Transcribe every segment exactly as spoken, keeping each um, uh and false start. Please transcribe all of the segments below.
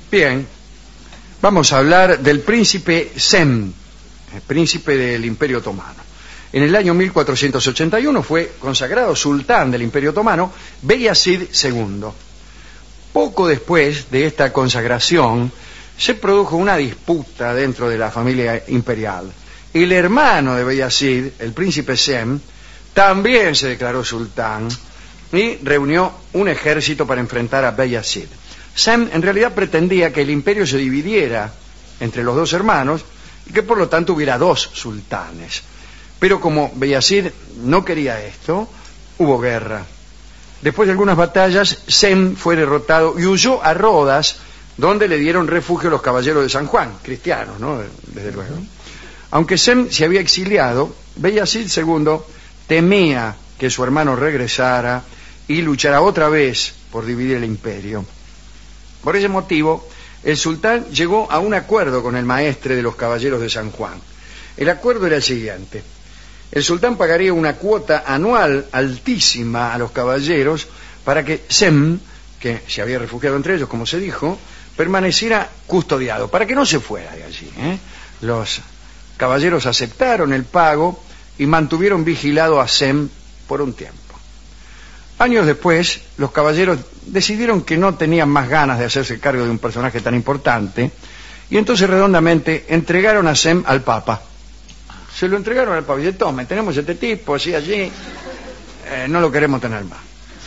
Bien, vamos a hablar del príncipe Sem, el príncipe del Imperio Otomano. En el año mil cuatrocientos ochenta y uno fue consagrado sultán del Imperio Otomano Beyazid segundo. Poco después de esta consagración se produjo una disputa dentro de la familia imperial. El hermano de Beyazid, el príncipe Sem, también se declaró sultán y reunió un ejército para enfrentar a Beyazid. Sem en realidad pretendía que el imperio se dividiera entre los dos hermanos y que por lo tanto hubiera dos sultanes. Pero como Beyazid no quería esto, hubo guerra. Después de algunas batallas, Sem fue derrotado y huyó a Rodas, donde le dieron refugio los caballeros de San Juan, cristianos, ¿no? Desde luego. Aunque Sem se había exiliado, Beyazid segundo temía que su hermano regresara y luchara otra vez por dividir el imperio. Por ese motivo, el sultán llegó a un acuerdo con el maestre de los caballeros de San Juan. El acuerdo era el siguiente: el sultán pagaría una cuota anual altísima a los caballeros para que Sem, que se había refugiado entre ellos, como se dijo, permaneciera custodiado, para que no se fuera de allí, ¿eh? Los caballeros aceptaron el pago y mantuvieron vigilado a Sem por un tiempo. Años después, los caballeros decidieron que no tenían más ganas de hacerse cargo de un personaje tan importante y entonces redondamente entregaron a Sem al Papa. Se lo entregaron al Papa y dice: tome, tenemos este tipo, así, allí, eh, no lo queremos tener más.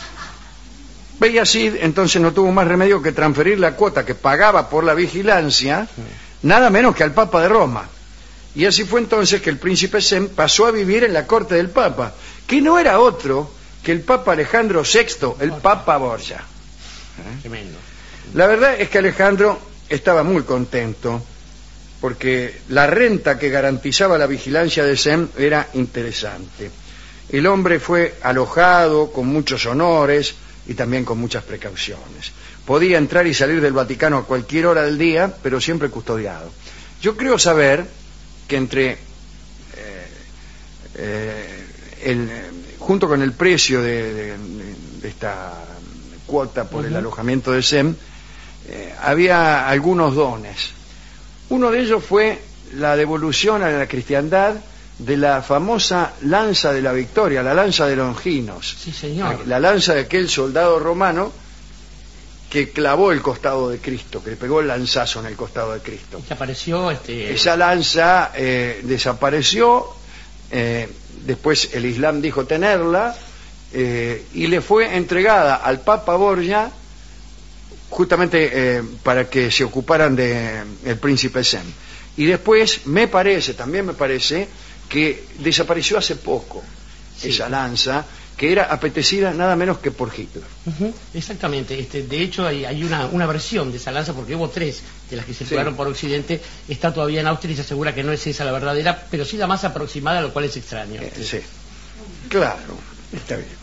Beyazid entonces no tuvo más remedio que transferir la cuota que pagaba por la vigilancia, nada menos que al Papa de Roma. Y así fue entonces que el príncipe Sem pasó a vivir en la corte del Papa, que no era otro que el Papa Alejandro sexto, el Papa Borgia. ¿Eh? Tremendo. La verdad es que Alejandro estaba muy contento, porque la renta que garantizaba la vigilancia de Sem era interesante. El hombre fue alojado con muchos honores y también con muchas precauciones. Podía entrar y salir del Vaticano a cualquier hora del día, pero siempre custodiado. Yo creo saber que entre eh, eh, el, junto con el precio de, de, de esta cuota por uh-huh. el alojamiento de Sem, eh, había algunos dones. Uno de ellos fue la devolución a la cristiandad de la famosa lanza de la victoria, la lanza de Longinos. Sí, señor. La, la lanza de aquel soldado romano que clavó el costado de Cristo, que le pegó el lanzazo en el costado de Cristo. Y apareció este... Esa lanza eh, desapareció, eh, después el Islam dijo tenerla, eh, y le fue entregada al Papa Borgia justamente eh, para que se ocuparan de el príncipe Sem. Y después me parece, también me parece, que desapareció hace poco sí. esa lanza, que era apetecida nada menos que por Hitler. Uh-huh. Exactamente. Este, de hecho, hay, hay una, una versión de esa lanza, porque hubo tres de las que circularon sí. por Occidente. Está todavía en Austria y se asegura que no es esa la verdadera, pero sí la más aproximada, lo cual es extraño. Eh, sí, claro, está bien.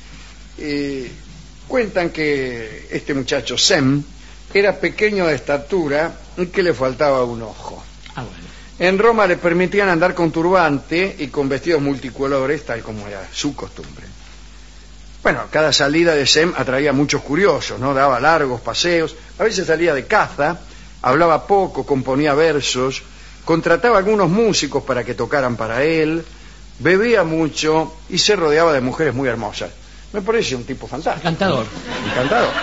Eh, cuentan que este muchacho Sem era pequeño de estatura y que le faltaba un ojo. Ah, bueno. En Roma le permitían andar con turbante y con vestidos multicolores, tal como era su costumbre. Bueno, cada salida de Sem atraía a muchos curiosos, ¿no? Daba largos paseos, a veces salía de caza, hablaba poco, componía versos, contrataba a algunos músicos para que tocaran para él, bebía mucho y se rodeaba de mujeres muy hermosas. Me parece un tipo fantástico. Encantador. ¿No? Encantador.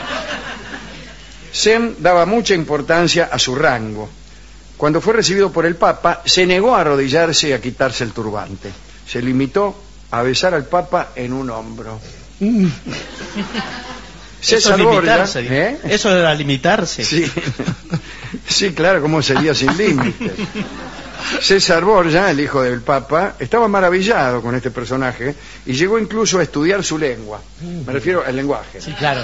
Sem daba mucha importancia a su rango. Cuando fue recibido por el Papa, se negó a arrodillarse y a quitarse el turbante. Se limitó a besar al Papa en un hombro. Mm. César Eso, Borgia, ¿eh? Eso era limitarse. Sí, sí, claro, ¿cómo sería sin límites? César Borgia, el hijo del Papa, estaba maravillado con este personaje y llegó incluso a estudiar su lengua. Me refiero al lenguaje. Sí, claro.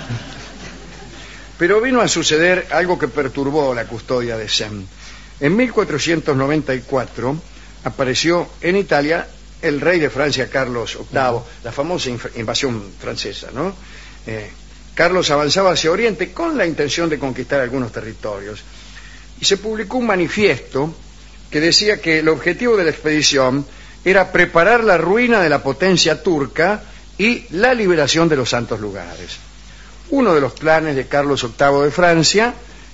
Pero vino a suceder algo que perturbó la custodia de Sem. En mil cuatrocientos noventa y cuatro apareció en Italia el rey de Francia, Carlos octavo, uh-huh. la famosa invasión francesa, ¿no? Eh, Carlos avanzaba hacia Oriente con la intención de conquistar algunos territorios. Y se publicó un manifiesto que decía que el objetivo de la expedición era preparar la ruina de la potencia turca y la liberación de los santos lugares. Uno de los planes de Carlos octavo de Francia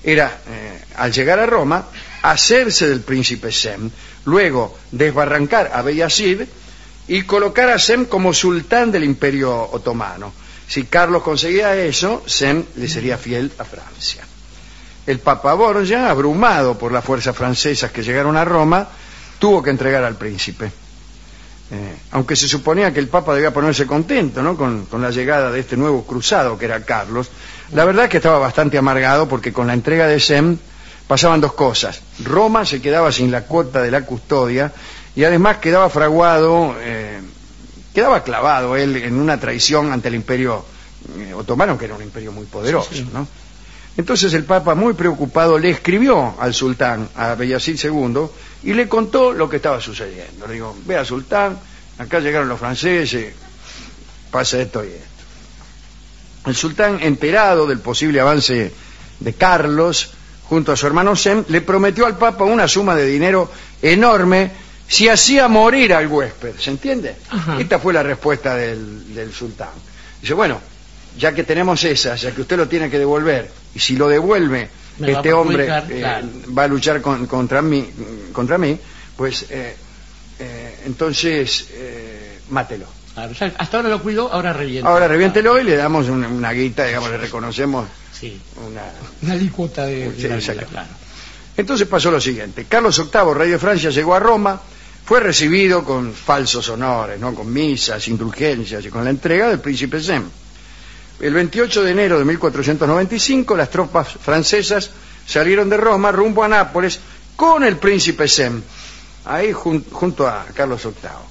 era, eh, al llegar a Roma, hacerse del príncipe Sem, luego desbarrancar a Beyazid y colocar a Sem como sultán del Imperio Otomano. Si Carlos conseguía eso, Sem le sería fiel a Francia. El Papa Borgia, abrumado por las fuerzas francesas que llegaron a Roma, tuvo que entregar al príncipe. Eh, aunque se suponía que el Papa debía ponerse contento, ¿no?, con, con la llegada de este nuevo cruzado que era Carlos, la verdad es que estaba bastante amargado porque con la entrega de Sem pasaban dos cosas. Roma se quedaba sin la cuota de la custodia y además quedaba fraguado, eh, quedaba clavado él en una traición ante el Imperio eh, Otomano, que era un imperio muy poderoso, sí, sí. ¿no? Entonces el Papa, muy preocupado, le escribió al sultán, a Beyazid segundo, y le contó lo que estaba sucediendo. Le digo, vea, sultán, acá llegaron los franceses, pasa esto y esto. El sultán, enterado del posible avance de Carlos, junto a su hermano Sem, le prometió al Papa una suma de dinero enorme si hacía morir al huésped. ¿Se entiende? Ajá. Esta fue la respuesta del, del sultán. Dice, bueno, ya que tenemos esa, ya que usted lo tiene que devolver, y si lo devuelve, Me este hombre eh, claro. va a luchar con, contra mí, contra mí, pues eh, eh, entonces eh, mátelo. Claro, ya hasta ahora lo cuidó, ahora revienta. Ahora reviéntelo y le damos una, una guita, digamos, le reconocemos sí. una, una alícuota de, sí, de la vida, claro. Entonces pasó lo siguiente. Carlos octavo, rey de Francia, llegó a Roma, fue recibido con falsos honores, ¿no?, con misas, indulgencias y con la entrega del príncipe Sem. El veintiocho de enero de mil cuatrocientos noventa y cinco, las tropas francesas salieron de Roma rumbo a Nápoles con el príncipe Sem, ahí jun, junto a Carlos octavo.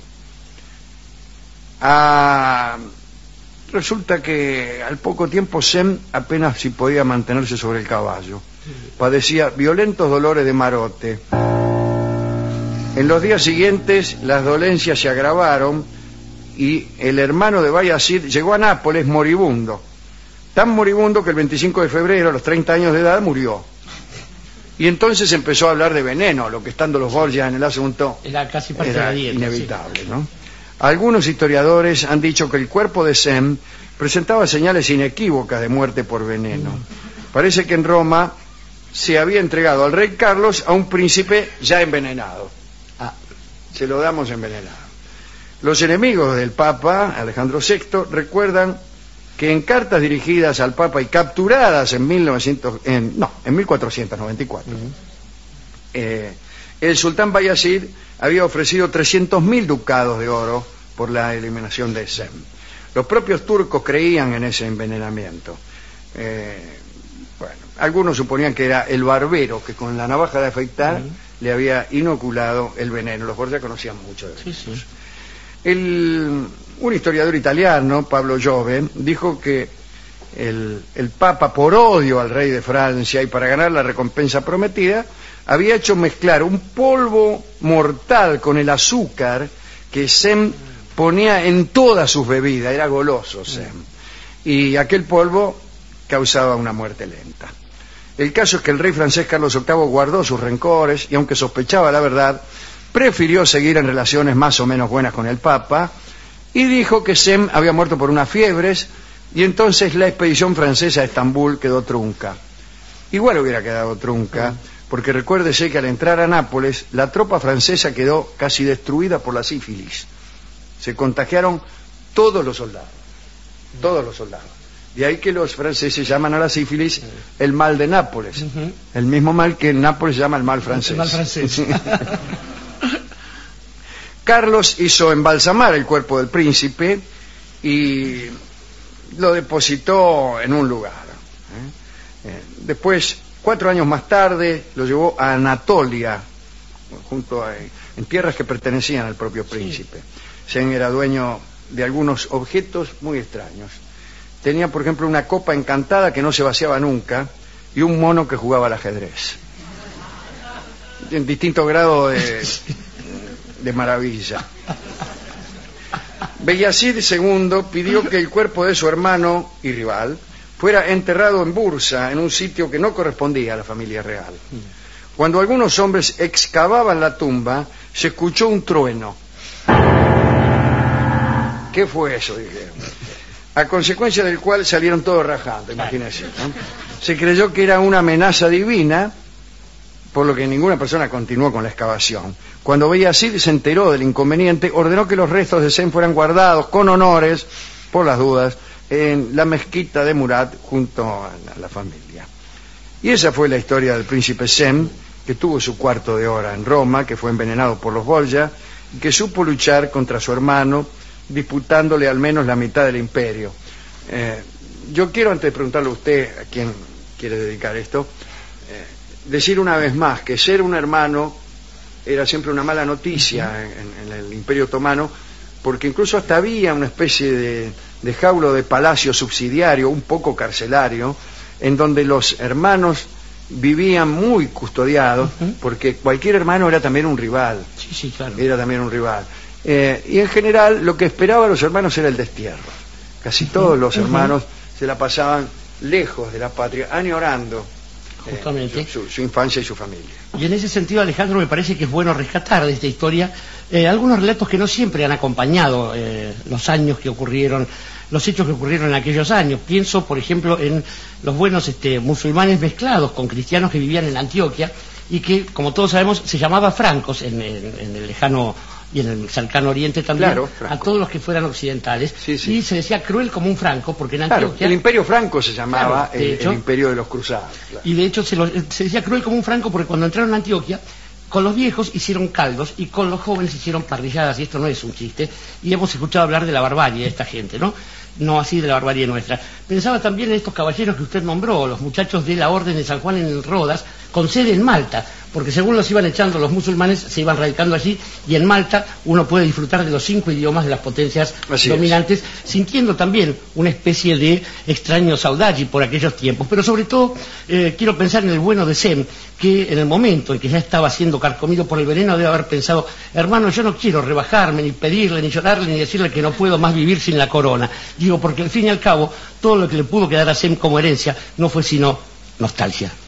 Ah, resulta que al poco tiempo Sem apenas si podía mantenerse sobre el caballo. Padecía violentos dolores de marote. En los días siguientes las dolencias se agravaron y el hermano de Bayazid llegó a Nápoles moribundo, tan moribundo que el veinticinco de febrero, a los treinta años de edad, murió. Y entonces empezó a hablar de veneno, lo que estando los Borgias en el asunto era casi parte era de la dieta, inevitable, sí. ¿no? Algunos historiadores han dicho que el cuerpo de Sem presentaba señales inequívocas de muerte por veneno. Parece que en Roma se había entregado al rey Carlos a un príncipe ya envenenado. Ah, se lo damos envenenado. Los enemigos del Papa, Alejandro sexto, recuerdan que en cartas dirigidas al Papa y capturadas en, mil novecientos, en, no, en mil cuatrocientos noventa y cuatro, uh-huh. eh, el sultán Bayazid había ofrecido trescientos mil ducados de oro por la eliminación de Sem. Los propios turcos creían en ese envenenamiento. Eh, bueno, algunos suponían que era el barbero que con la navaja de afeitar uh-huh. le había inoculado el veneno. Los Borgia conocían mucho de eso. Sí, sí. El, un historiador italiano, Pablo Giove, dijo que el, el Papa, por odio al rey de Francia y para ganar la recompensa prometida, había hecho mezclar un polvo mortal con el azúcar que Sem ponía en todas sus bebidas. Era goloso Sem, y aquel polvo causaba una muerte lenta. El caso es que el rey francés Carlos octavo guardó sus rencores y, aunque sospechaba la verdad, prefirió seguir en relaciones más o menos buenas con el Papa y dijo que Sem había muerto por unas fiebres, y entonces la expedición francesa a Estambul quedó trunca. Igual hubiera quedado trunca, porque recuérdese que al entrar a Nápoles la tropa francesa quedó casi destruida por la sífilis. Se contagiaron todos los soldados, todos los soldados. De ahí que los franceses llaman a la sífilis el mal de Nápoles, uh-huh. el mismo mal que en Nápoles llama el mal francés. El mal francés. Carlos hizo embalsamar el cuerpo del príncipe y lo depositó en un lugar. ¿eh? Eh, después, cuatro años más tarde, lo llevó a Anatolia, junto a, en tierras que pertenecían al propio príncipe. Sí. Sem era dueño de algunos objetos muy extraños. Tenía, por ejemplo, una copa encantada que no se vaciaba nunca y un mono que jugaba al ajedrez. En distinto grado de... de maravilla. Beyazid segundo pidió que el cuerpo de su hermano y rival fuera enterrado en Bursa, en un sitio que no correspondía a la familia real. Cuando algunos hombres excavaban la tumba, se escuchó un trueno. ¿Qué fue eso?, dijeron. A consecuencia del cual salieron todos rajando, imagínense, ¿no? Se creyó que era una amenaza divina, por lo que ninguna persona continuó con la excavación. Cuando Bayezid se enteró del inconveniente, ordenó que los restos de Sem fueran guardados con honores, por las dudas, en la mezquita de Murat junto a la familia. Y esa fue la historia del príncipe Sem, que tuvo su cuarto de hora en Roma, que fue envenenado por los Borgia, y que supo luchar contra su hermano, disputándole al menos la mitad del imperio. Eh, yo quiero, antes de preguntarle a usted a quién quiere dedicar esto, eh, decir una vez más que ser un hermano era siempre una mala noticia en, en el Imperio Otomano, porque incluso hasta había una especie de, de jaulo de palacio subsidiario, un poco carcelario, en donde los hermanos vivían muy custodiados, uh-huh. porque cualquier hermano era también un rival. Sí, sí, claro. Era también un rival. Eh, y en general lo que esperaban los hermanos era el destierro. Casi todos los uh-huh. hermanos se la pasaban lejos de la patria, añorando justamente eh, su, su, su infancia y su familia. Y en ese sentido, Alejandro, me parece que es bueno rescatar de esta historia eh, algunos relatos que no siempre han acompañado eh, los años que ocurrieron, los hechos que ocurrieron en aquellos años. Pienso, por ejemplo, en los buenos este, musulmanes mezclados con cristianos que vivían en Antioquia y que, como todos sabemos, se llamaba francos en, en, en el lejano y en el cercano oriente también, claro, a todos los que fueran occidentales, sí, sí. y se decía cruel como un franco, porque en Antioquia... Claro, el imperio franco se llamaba, claro, el, hecho, el imperio de los cruzados. Claro. Y de hecho se, lo, se decía cruel como un franco porque cuando entraron a Antioquia, con los viejos hicieron caldos y con los jóvenes hicieron parrilladas, y esto no es un chiste, y hemos escuchado hablar de la barbarie de esta gente, ¿no? No así de la barbarie nuestra. Pensaba también en estos caballeros que usted nombró, los muchachos de la Orden de San Juan en Rodas, con sede en Malta, porque según los iban echando los musulmanes, se iban radicando allí, y en Malta uno puede disfrutar de los cinco idiomas de las potencias así dominantes, es. sintiendo también una especie de extraño saudade por aquellos tiempos. Pero sobre todo, eh, quiero pensar en el bueno de Sem, que en el momento en que ya estaba siendo carcomido por el veneno debe haber pensado: hermano, yo no quiero rebajarme, ni pedirle, ni llorarle, ni decirle que no puedo más vivir sin la corona. Digo, porque al fin y al cabo, todo lo que le pudo quedar a Sem como herencia no fue sino nostalgia.